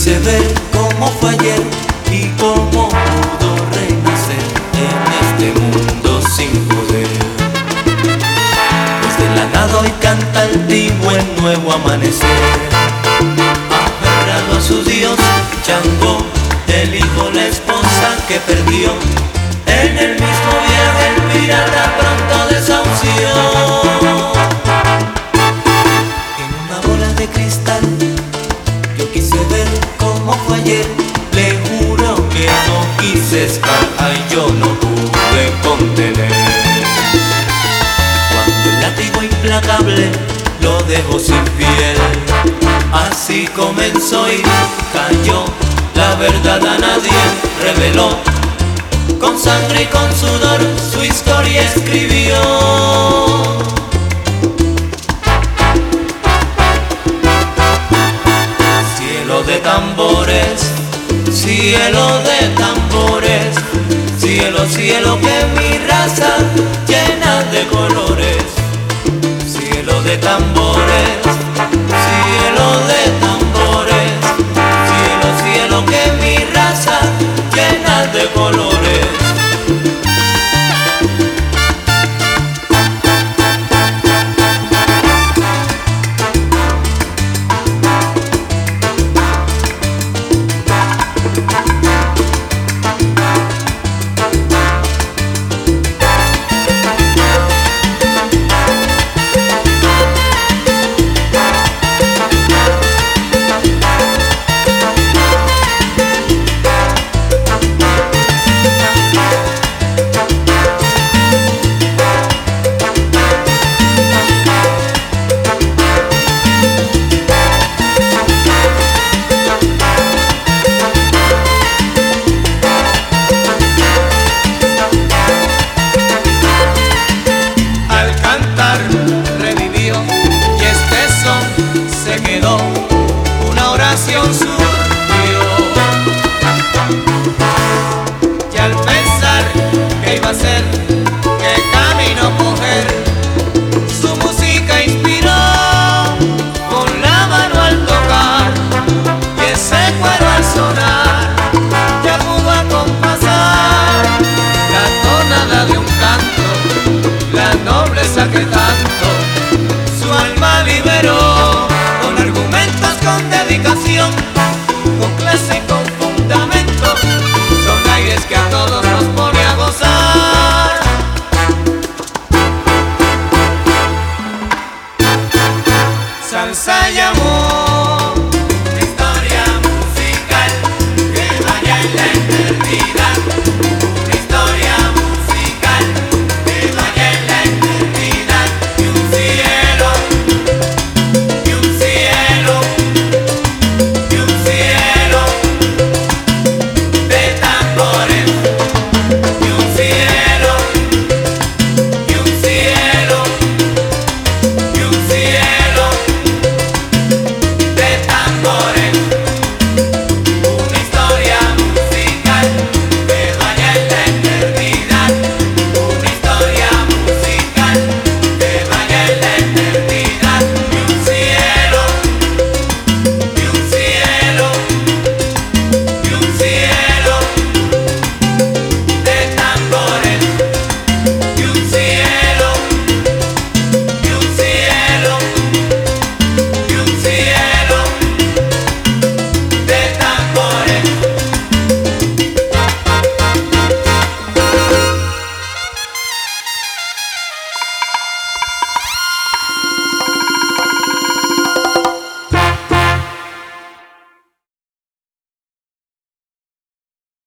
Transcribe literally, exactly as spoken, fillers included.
quise ver cómo fue ayer y cómo pudo renacer en este mundo sin poder. Pues de la nada hoy canta el vivo en nuevo amanecer. Aferrado a su Dios, Chango, el hijo, la esposa que perdió. En el mismo viaje el pirata pronto desahució. En una bola de cristal yo quise ver cómo fue ayer. Le juro que no quise escapar y yo no pude contener. Cuando el látigo implacable lo dejó sin piel, así comenzó y cayó. La verdad a nadie reveló. Con sangre y con sudor su historia escribió. Cielo de tambores, cielo de tambores, cielo, cielo que mi raza llena de colores. Cielo de tambores, cielo de tambores, cielo, cielo que mi raza llena de colores. Una oración surgió, y al pensar que iba a ser, qué camino coger, su música inspiró con la mano al tocar, y ese cuero al sonar ya pudo acompasar la tonada de un canto, la nobleza que tanto su alma liberó. Con dedicación, con clase y con fundamento, son aires que a todos nos pone a gozar. Salsa y amor.